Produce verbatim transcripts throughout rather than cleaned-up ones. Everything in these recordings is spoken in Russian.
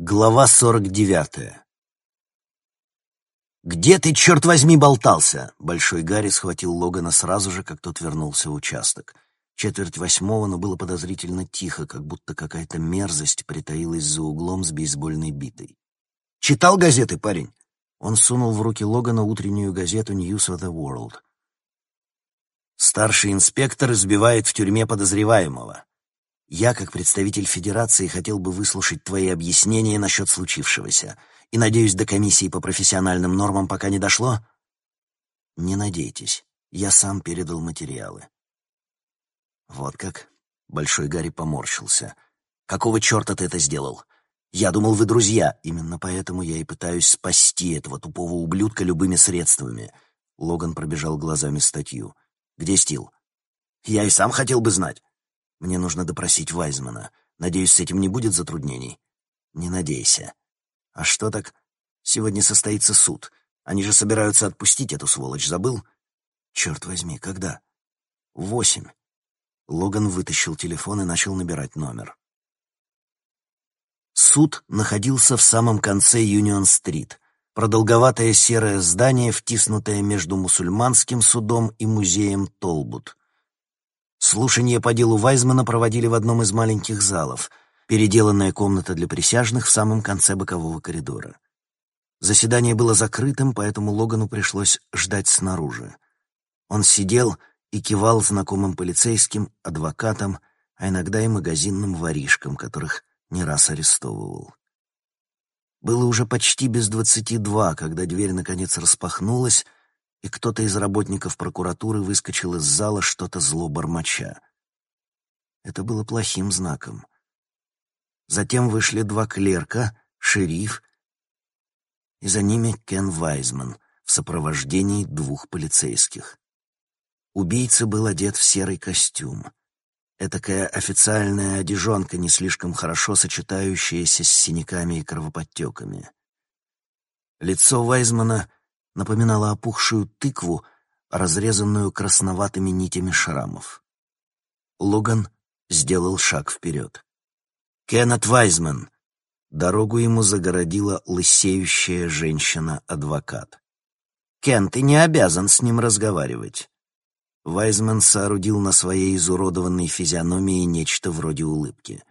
Глава сорок девятая. «Где ты, черт возьми, болтался?» Большой Гарри схватил Логана сразу же, как тот вернулся в участок. Четверть восьмого, но было подозрительно тихо, как будто какая-то мерзость притаилась за углом с бейсбольной битой. «Читал газеты, парень?» Он сунул в руки Логана утреннюю газету «News of the World». «Старший инспектор избивает в тюрьме подозреваемого. Я, как представитель Федерации, хотел бы выслушать твои объяснения насчет случившегося. И, надеюсь, до комиссии по профессиональным нормам пока не дошло?» «Не надейтесь. Я сам передал материалы». «Вот как?» — Большой Гарри поморщился. «Какого черта ты это сделал? Я думал, вы друзья. Именно поэтому я и пытаюсь спасти этого тупого ублюдка любыми средствами». Логан пробежал глазами статью. «Где Стил?» «Я и сам хотел бы знать». «Мне нужно допросить Вайзмана. Надеюсь, с этим не будет затруднений?» «Не надейся». «А что так? Сегодня состоится суд. Они же собираются отпустить эту сволочь, забыл?» «Черт возьми, когда?» «В восемь». Логан вытащил телефон и начал набирать номер. Суд находился в самом конце Юнион-стрит. Продолговатое серое здание, втиснутое между мусульманским судом и музеем Толбут. Слушания по делу Вайзмана проводили в одном из маленьких залов, переделанная комната для присяжных в самом конце бокового коридора. Заседание было закрытым, поэтому Логану пришлось ждать снаружи. Он сидел и кивал знакомым полицейским, адвокатам, а иногда и магазинным воришкам, которых не раз арестовывал. Было уже почти без двадцати два, когда дверь наконец распахнулась, и кто-то из работников прокуратуры выскочил из зала, что-то зло бормоча. Это было плохим знаком. Затем вышли два клерка, шериф, и за ними Кен Вайзман в сопровождении двух полицейских. Убийца был одет в серый костюм. Этакая официальная одежонка, не слишком хорошо сочетающаяся с синяками и кровоподтеками. Лицо Вайзмана напоминала опухшую тыкву, разрезанную красноватыми нитями шрамов. Логан сделал шаг вперед. «Кеннет Вайзман!» Дорогу ему загородила лысеющая женщина-адвокат. «Кен, ты не обязан с ним разговаривать». Вайзман соорудил на своей изуродованной физиономии нечто вроде улыбки.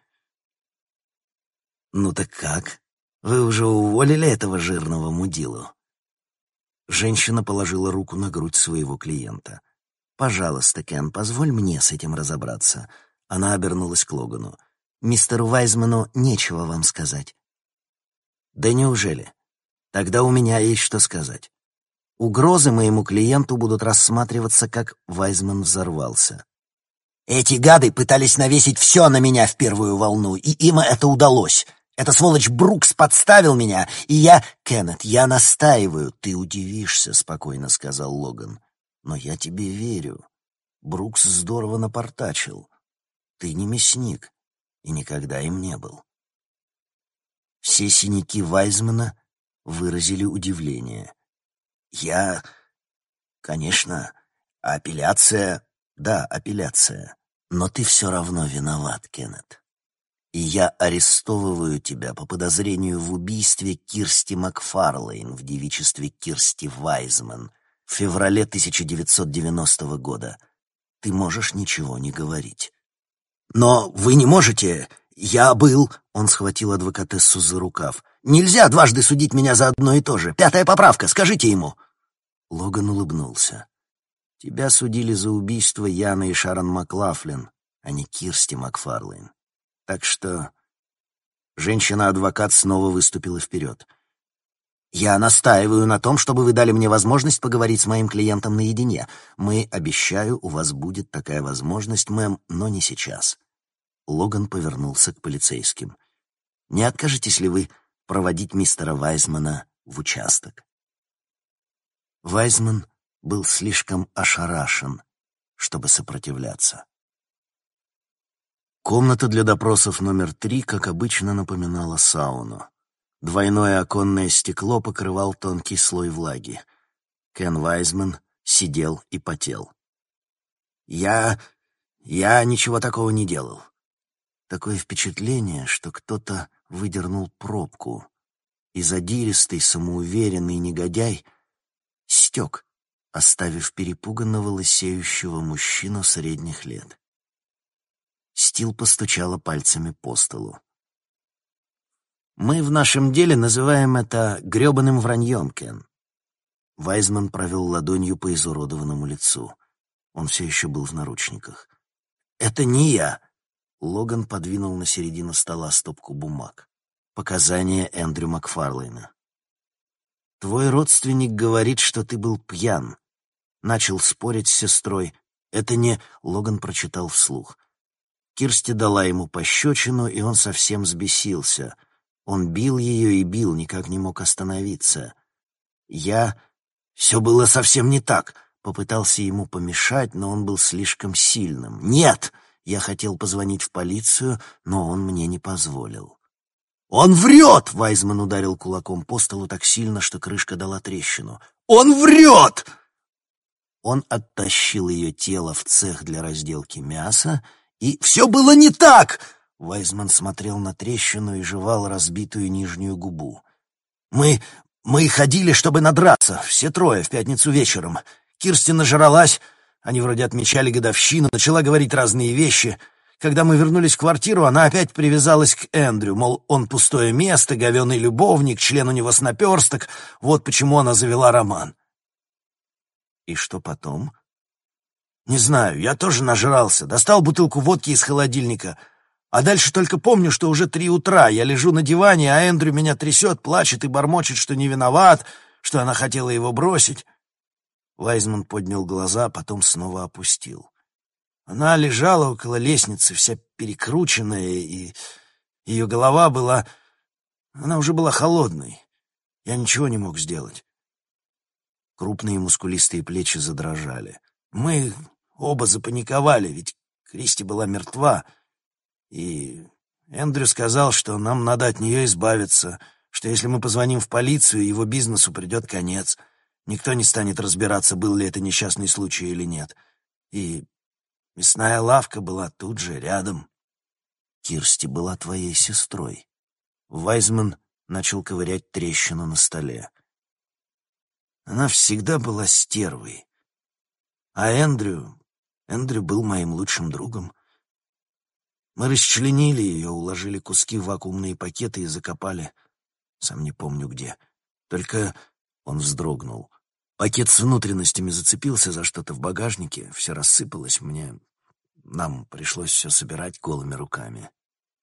«Ну так как? Вы уже уволили этого жирного мудилу?» Женщина положила руку на грудь своего клиента. «Пожалуйста, Кен, позволь мне с этим разобраться». Она обернулась к Логану. «Мистеру Вайзману нечего вам сказать». «Да неужели? Тогда у меня есть что сказать. Угрозы моему клиенту будут рассматриваться, как Вайзман взорвался. Эти гады пытались навесить все на меня в первую волну, и им это удалось. Эта сволочь Брукс подставил меня, и я... Кеннет, я настаиваю. Ты удивишься, — спокойно сказал Логан. Но я тебе верю. Брукс здорово напортачил. Ты не мясник, и никогда им не был. Все синяки Вайзмана выразили удивление. Я... Конечно, апелляция... Да, апелляция. Но ты все равно виноват, Кеннет. И я арестовываю тебя по подозрению в убийстве Кирсти Макфарлейн в девичестве Кирсти Вайзман в феврале тысяча девятьсот девяностого года. Ты можешь ничего не говорить. «Но вы не можете... Я был...» Он схватил адвокатессу за рукав. «Нельзя дважды судить меня за одно и то же. Пятая поправка, скажите ему!» Логан улыбнулся. «Тебя судили за убийство Яны и Шарон Маклафлин, а не Кирсти Макфарлейн. Так что...» Женщина-адвокат снова выступила вперед. «Я настаиваю на том, чтобы вы дали мне возможность поговорить с моим клиентом наедине. Мы, обещаю, у вас будет такая возможность, мэм, но не сейчас». Логан повернулся к полицейским. «Не откажетесь ли вы проводить мистера Вайзмана в участок?» Вайзман был слишком ошарашен, чтобы сопротивляться. Комната для допросов номер три, как обычно, напоминала сауну. Двойное оконное стекло покрывал тонкий слой влаги. Кен Вайзман сидел и потел. «Я... я ничего такого не делал». Такое впечатление, что кто-то выдернул пробку, и задиристый, самоуверенный негодяй стек, оставив перепуганного лысеющего мужчину средних лет. Стил постучала пальцами по столу. «Мы в нашем деле называем это грёбаным враньем, Кен». Вайзман провел ладонью по изуродованному лицу. Он все еще был в наручниках. «Это не я!» Логан подвинул на середину стола стопку бумаг. Показания Эндрю Макфарлейна. «Твой родственник говорит, что ты был пьян». Начал спорить с сестрой. «Это не...» — Логан прочитал вслух. Кирсти дала ему пощечину, и он совсем взбесился. Он бил ее и бил, никак не мог остановиться. Я... Все было совсем не так. Попытался ему помешать, но он был слишком сильным. «Нет!» Я хотел позвонить в полицию, но он мне не позволил. «Он врет!» — Вайзман ударил кулаком по столу так сильно, что крышка дала трещину. «Он врет!» Он оттащил ее тело в цех для разделки мяса, и «Все было не так!» Вайзман смотрел на трещину и жевал разбитую нижнюю губу. «Мы... мы ходили, чтобы надраться, все трое, в пятницу вечером. Кирсти нажралась, они вроде отмечали годовщину, начала говорить разные вещи. Когда мы вернулись в квартиру, она опять привязалась к Эндрю, мол, он пустое место, говёный любовник, член у него с наперсток, вот почему она завела роман». «И что потом?» «Не знаю, я тоже нажрался, достал бутылку водки из холодильника, а дальше только помню, что уже три утра, я лежу на диване, а Эндрю меня трясет, плачет и бормочет, что не виноват, что она хотела его бросить». Вайзман поднял глаза, потом снова опустил. Она лежала около лестницы, вся перекрученная, и ее голова была... Она уже была холодной. Я ничего не мог сделать. Крупные мускулистые плечи задрожали. Мы оба запаниковали, ведь Кристи была мертва, и Эндрю сказал, что нам надо от нее избавиться, что если мы позвоним в полицию, его бизнесу придет конец. Никто не станет разбираться, был ли это несчастный случай или нет. И мясная лавка была тут же, рядом. Кирсти была твоей сестрой. Вайзман начал ковырять трещину на столе. Она всегда была стервой. А Эндрю... Эндрю был моим лучшим другом. Мы расчленили ее, уложили куски в вакуумные пакеты и закопали. Сам не помню где. Только он вздрогнул. Пакет с внутренностями зацепился за что-то в багажнике, все рассыпалось мне. Нам пришлось все собирать голыми руками.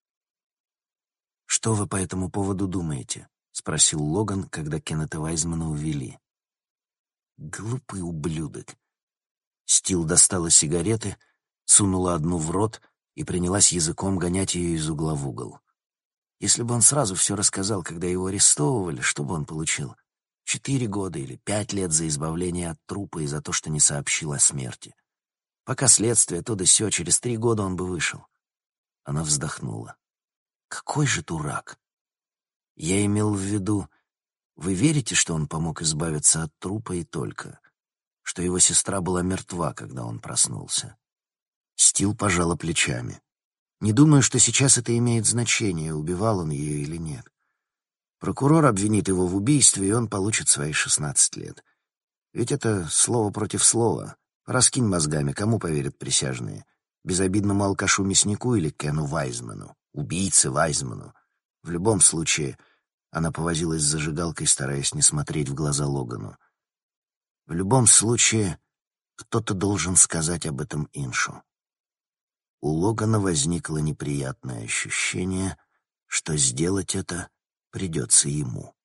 «Что вы по этому поводу думаете?» — спросил Логан, когда Кеннета Вайзмана увели. «Глупый ублюдок». Стил достала сигареты, сунула одну в рот и принялась языком гонять ее из угла в угол. Если бы он сразу все рассказал, когда его арестовывали, что бы он получил? Четыре года или пять лет за избавление от трупа и за то, что не сообщил о смерти. Пока следствие то да сё, через три года он бы вышел. Она вздохнула. Какой же дурак! Я имел в виду, вы верите, что он помог избавиться от трупа и только? Что его сестра была мертва, когда он проснулся? Стил пожала плечами. Не думаю, что сейчас это имеет значение, убивал он ее или нет. Прокурор обвинит его в убийстве, и он получит свои шестнадцать лет. Ведь это слово против слова. Раскинь мозгами, кому поверят присяжные? Безобидному алкашу-мяснику или Кену Вайзману? Убийце Вайзману? В любом случае, она повозилась с зажигалкой, стараясь не смотреть в глаза Логану. В любом случае, кто-то должен сказать об этом Иншу. У Логана возникло неприятное ощущение, что сделать это придется ему.